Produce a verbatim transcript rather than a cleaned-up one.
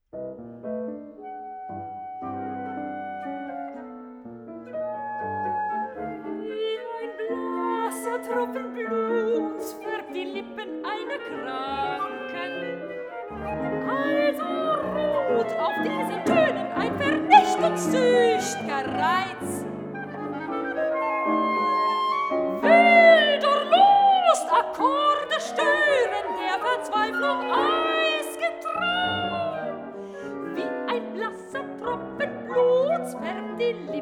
Wie ein blasser Tropfen Bluts färbt die Lippen einer Kranken. Also ruht auf diesen Tönen ein vernichtungssüchtiger Reiz. Wilder Lust, Akkorde stören, der Verzweiflung eisgetragen. Wie ein blasser Tropfen Bluts färbt die Lippen